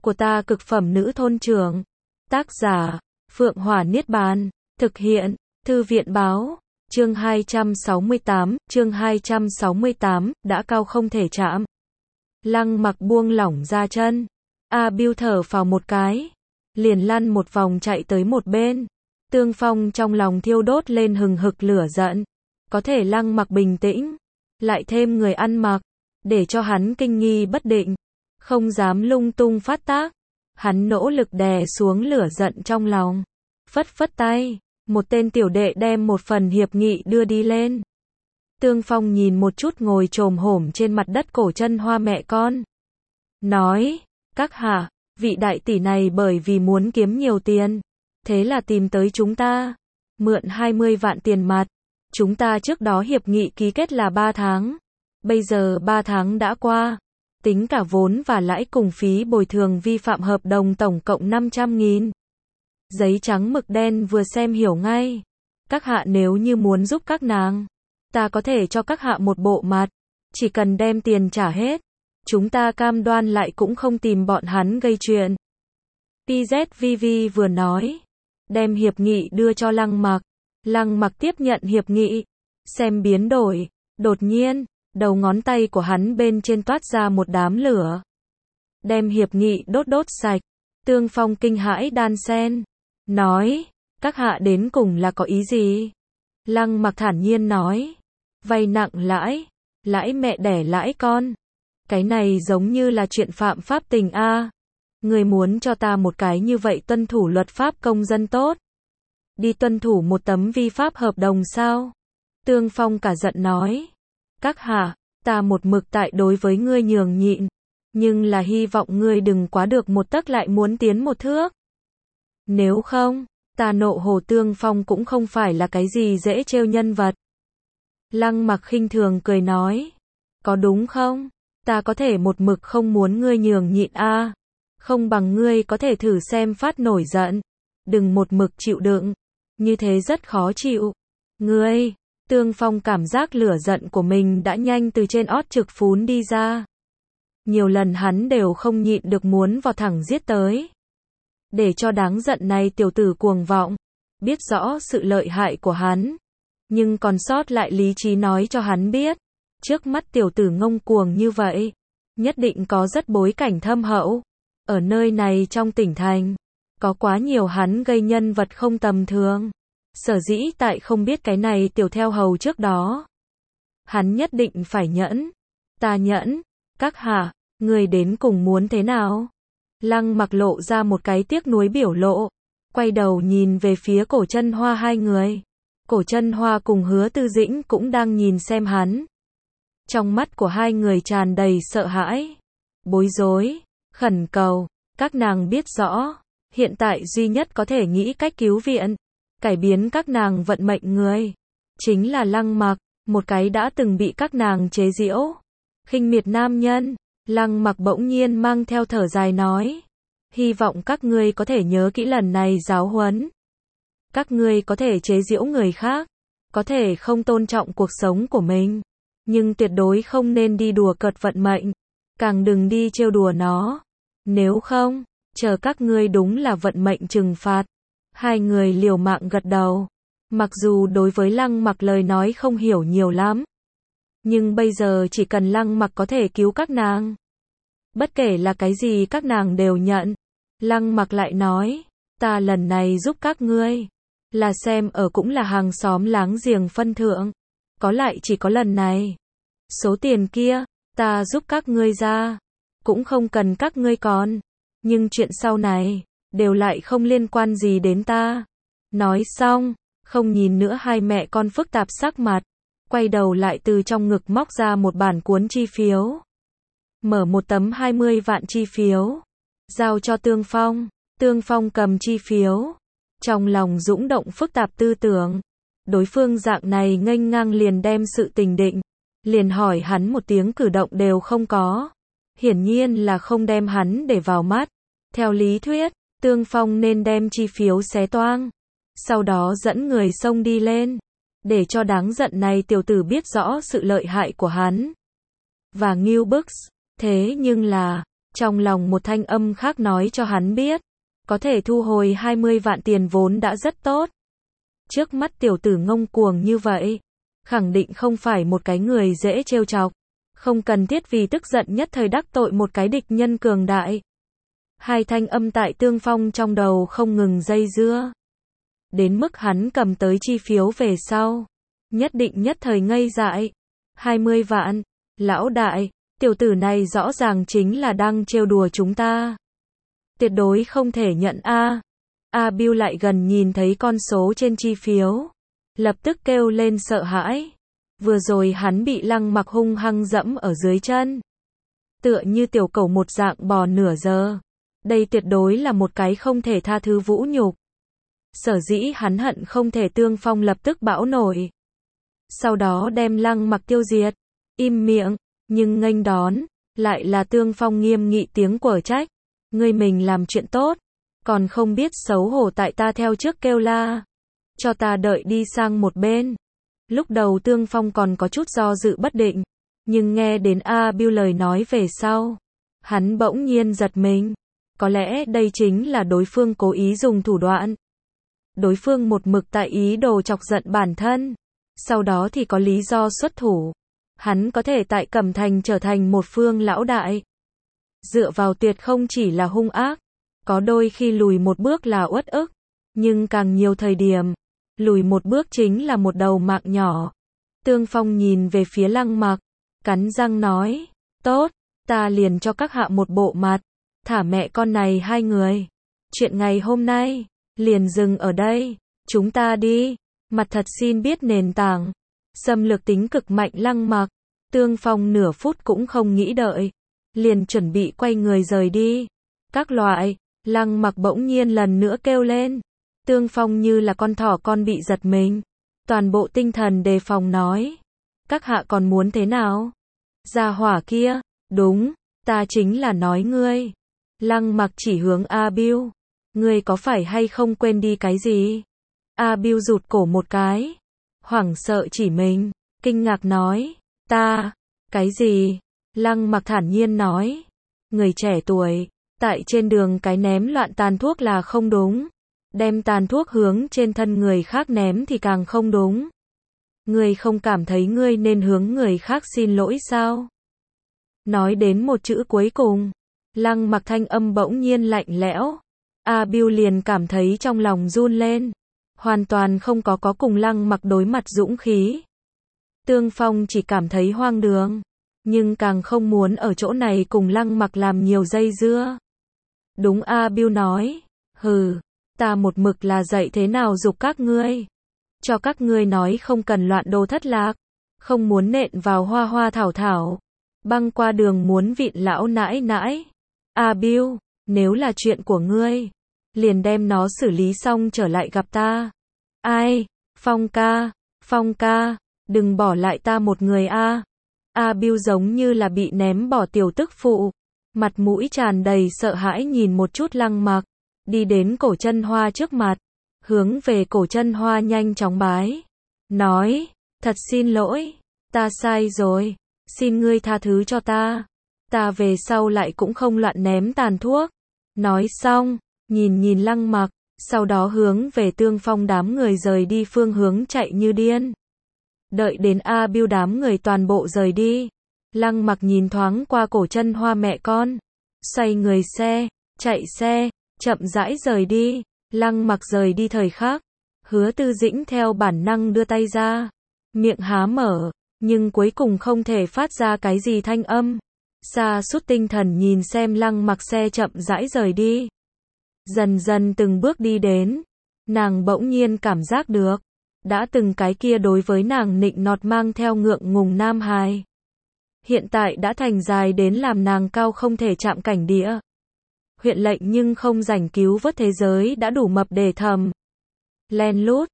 của ta cực phẩm nữ thôn trưởng. Tác giả, Phượng Hỏa Niết Bàn. Thực hiện, Thư viện Báo. Chương 268, đã cao không thể chạm. Lăng Mặc buông lỏng ra chân. A Bưu thở phào một cái, liền lăn một vòng chạy tới một bên. Tương Phong trong lòng thiêu đốt lên hừng hực lửa giận. Có thể Lăng Mặc bình tĩnh, lại thêm người ăn mặc, để cho hắn kinh nghi bất định, không dám lung tung phát tác. Hắn nỗ lực đè xuống lửa giận trong lòng, phất phất tay, một tên tiểu đệ đem một phần hiệp nghị đưa đi lên. Tương Phong nhìn một chút ngồi chồm hổm trên mặt đất Cổ Chân Hoa mẹ con, nói, các hạ, vị đại tỷ này bởi vì muốn kiếm nhiều tiền, thế là tìm tới chúng ta, mượn 20 vạn tiền mặt. Chúng ta trước đó hiệp nghị ký kết là 3 tháng, bây giờ 3 tháng đã qua, tính cả vốn và lãi cùng phí bồi thường vi phạm hợp đồng tổng cộng 500.000. Giấy trắng mực đen vừa xem hiểu ngay. Các hạ nếu như muốn giúp các nàng, ta có thể cho các hạ một bộ mặt, chỉ cần đem tiền trả hết, chúng ta cam đoan lại cũng không tìm bọn hắn gây chuyện. PZVV vừa nói, đem hiệp nghị đưa cho Lăng Mặc. Lăng Mặc tiếp nhận hiệp nghị, xem biến đổi, đột nhiên, đầu ngón tay của hắn bên trên toát ra một đám lửa. Đem hiệp nghị đốt sạch. Tương Phong kinh hãi đan sen, nói, các hạ đến cùng là có ý gì? Lăng Mặc thản nhiên nói, vay nặng lãi, lãi mẹ đẻ lãi con. Cái này giống như là chuyện phạm pháp tình a. Người muốn cho ta một cái như vậy tuân thủ luật pháp công dân tốt, đi tuân thủ một tấm vi pháp hợp đồng sao? Tương Phong cả giận nói, các hạ, ta một mực tại đối với ngươi nhường nhịn, nhưng là hy vọng ngươi đừng quá được một tấc lại muốn tiến một thước. Nếu không, ta nộ hồ. Tương Phong cũng không phải là cái gì dễ trêu nhân vật. Lăng Mặc khinh thường cười nói, có đúng không? Ta có thể một mực không muốn ngươi nhường nhịn a, không bằng ngươi có thể thử xem phát nổi giận, đừng một mực chịu đựng, như thế rất khó chịu. Ngươi, Tương Phong cảm giác lửa giận của mình đã nhanh từ trên ót trực phún đi ra. Nhiều lần hắn đều không nhịn được muốn vào thẳng giết tới. Để cho đáng giận này tiểu tử cuồng vọng, biết rõ sự lợi hại của hắn, nhưng còn sót lại lý trí nói cho hắn biết, trước mắt tiểu tử ngông cuồng như vậy, nhất định có rất bối cảnh thâm hậu. Ở nơi này trong tỉnh thành, có quá nhiều hắn gây nhân vật không tầm thường. Sở dĩ tại không biết cái này tiểu theo hầu trước đó, hắn nhất định phải nhẫn. Ta nhẫn. Các hạ, người đến cùng muốn thế nào? Lăng Mặc lộ ra một cái tiếc nuối biểu lộ, quay đầu nhìn về phía Cổ Chân Hoa hai người. Cổ Chân Hoa cùng Hứa Tư Dĩnh cũng đang nhìn xem hắn. Trong mắt của hai người tràn đầy sợ hãi, bối rối, khẩn cầu. Các nàng biết rõ, hiện tại duy nhất có thể nghĩ cách cứu viện, cải biến các nàng vận mệnh người, chính là Lăng Mặc, một cái đã từng bị các nàng chế giễu, khinh miệt nam nhân. Lăng Mặc bỗng nhiên mang theo thở dài nói, hy vọng các ngươi có thể nhớ kỹ lần này giáo huấn. Các ngươi có thể chế giễu người khác, có thể không tôn trọng cuộc sống của mình, nhưng tuyệt đối không nên đi đùa cợt vận mệnh, càng đừng đi trêu đùa nó. Nếu không, chờ các ngươi đúng là vận mệnh trừng phạt. Hai người liều mạng gật đầu. Mặc dù đối với Lăng Mặc lời nói không hiểu nhiều lắm, nhưng bây giờ chỉ cần Lăng Mặc có thể cứu các nàng, bất kể là cái gì các nàng đều nhận. Lăng Mặc lại nói, ta lần này giúp các ngươi, là xem ở cũng là hàng xóm láng giềng phân thượng, có lại chỉ có lần này. Số tiền kia, ta giúp các ngươi ra, cũng không cần các ngươi còn, nhưng chuyện sau này, đều lại không liên quan gì đến ta. Nói xong, không nhìn nữa hai mẹ con phức tạp sắc mặt, quay đầu lại từ trong ngực móc ra một bản cuốn chi phiếu. Mở một tấm 20 vạn chi phiếu, giao cho Tương Phong. Tương Phong cầm chi phiếu, trong lòng dũng động phức tạp tư tưởng. Đối phương dạng này nghênh ngang liền đem sự tình định, liền hỏi hắn một tiếng cử động đều không có. Hiển nhiên là không đem hắn để vào mắt. Theo lý thuyết, Tương Phong nên đem chi phiếu xé toang, sau đó dẫn người xông đi lên, để cho đáng giận này tiểu tử biết rõ sự lợi hại của hắn. Và Ngưu Bức. Thế nhưng là, Trong lòng một thanh âm khác nói cho hắn biết, có thể thu hồi 20 vạn tiền vốn đã rất tốt. Trước mắt tiểu tử ngông cuồng như vậy, khẳng định không phải một cái người dễ trêu chọc, không cần thiết vì tức giận nhất thời đắc tội một cái địch nhân cường đại. Hai thanh âm tại Tương Phong trong đầu không ngừng dây dưa. Đến mức hắn cầm tới chi phiếu về sau, nhất định nhất thời ngây dại. 20 vạn, lão đại, tiểu tử này rõ ràng chính là đang trêu đùa chúng ta. Tuyệt đối không thể nhận a. A Bưu lại gần nhìn thấy con số trên chi phiếu, lập tức kêu lên sợ hãi. Vừa rồi hắn bị Lăng Mặc hung hăng dẫm ở dưới chân, tựa như tiểu cẩu một dạng bò nửa giờ. Đây tuyệt đối là một cái không thể tha thứ vũ nhục. Sở dĩ hắn hận không thể Tương Phong lập tức bão nổi, sau đó đem Lăng Mặc tiêu diệt. Im miệng, nhưng nghênh đón lại là Tương Phong nghiêm nghị tiếng quở trách. Ngươi mình làm chuyện tốt, còn không biết xấu hổ tại ta theo trước kêu la. Cho ta đợi đi sang một bên. Lúc đầu Tương Phong còn có chút do dự bất định, nhưng nghe đến A Bưu lời nói về sau, hắn bỗng nhiên giật mình. Có lẽ đây chính là đối phương cố ý dùng thủ đoạn. Đối phương một mực tại ý đồ chọc giận bản thân, sau đó thì có lý do xuất thủ. Hắn có thể tại Cẩm Thành trở thành một phương lão đại, dựa vào tuyệt không chỉ là hung ác, có đôi khi lùi một bước là uất ức, nhưng càng nhiều thời điểm, lùi một bước chính là một đầu mạng nhỏ. Tương Phong nhìn về phía Lăng Mặc, cắn răng nói, tốt, ta liền cho các hạ một bộ mặt, thả mẹ con này hai người. Chuyện ngày hôm nay, liền dừng ở đây, chúng ta đi. Mặt thật xin biết nền tảng, xâm lược tính cực mạnh Lăng Mặc. Tương Phong nửa phút cũng không nghĩ đợi, liền chuẩn bị quay người rời đi. Các loại, Lăng Mặc bỗng nhiên lần nữa kêu lên. Tương Phong như là con thỏ con bị giật mình, toàn bộ tinh thần đề phòng nói, các hạ còn muốn thế nào? Gia hỏa kia, đúng, ta chính là nói ngươi. Lăng Mặc chỉ hướng A Bưu, ngươi có phải hay không quên đi cái gì? A Bưu rụt cổ một cái, hoảng sợ chỉ mình, kinh ngạc nói, ta, cái gì? Lăng Mặc thản nhiên nói, người trẻ tuổi, tại trên đường cái ném loạn tàn thuốc là không đúng, đem tàn thuốc hướng trên thân người khác ném thì càng không đúng. Ngươi không cảm thấy ngươi nên hướng người khác xin lỗi sao? Nói đến một chữ cuối cùng, Lăng Mặc thanh âm bỗng nhiên lạnh lẽo. A Bưu liền cảm thấy trong lòng run lên, hoàn toàn không có cùng Lăng Mặc đối mặt dũng khí. Tương Phong chỉ cảm thấy hoang đường, nhưng càng không muốn ở chỗ này cùng Lăng Mặc làm nhiều dây dưa. Đúng, A Bưu nói, hừ, ta một mực là dạy thế nào giục các ngươi, cho các ngươi nói không cần loạn đồ thất lạc, không muốn nện vào hoa hoa thảo thảo, băng qua đường muốn vịn lão nãi nãi. A Bưu, nếu là chuyện của ngươi, liền đem nó xử lý xong trở lại gặp ta. Ai, Phong ca, đừng bỏ lại ta một người a. A Bưu giống như là bị ném bỏ tiểu tức phụ, mặt mũi tràn đầy sợ hãi nhìn một chút Lăng Mặc, đi đến Cổ Chân Hoa trước mặt, hướng về Cổ Chân Hoa nhanh chóng bái, nói, thật xin lỗi, ta sai rồi, xin ngươi tha thứ cho ta về sau lại cũng không loạn ném tàn thuốc. Nói xong, nhìn Lăng Mặc, sau đó hướng về Tương Phong đám người rời đi phương hướng chạy như điên. Đợi đến A Bưu đám người toàn bộ rời đi, Lăng Mặc nhìn thoáng qua Cổ Chân Hoa mẹ con, xoay người chạy xe, chậm rãi rời đi. Lăng Mặc rời đi thời khắc, Hứa Tư Dĩnh theo bản năng đưa tay ra, miệng há mở, nhưng cuối cùng không thể phát ra cái gì thanh âm. Sa sút tinh thần nhìn xem Lăng Mặc xe chậm rãi rời đi. Dần dần từng bước đi đến, nàng bỗng nhiên cảm giác được, đã từng cái kia đối với nàng nịnh nọt mang theo ngượng ngùng nam hài, hiện tại đã thành dài đến làm nàng cao không thể chạm cảnh địa. Huyện lệnh nhưng không rảnh cứu vớt thế giới đã đủ mập để thầm. Len lút,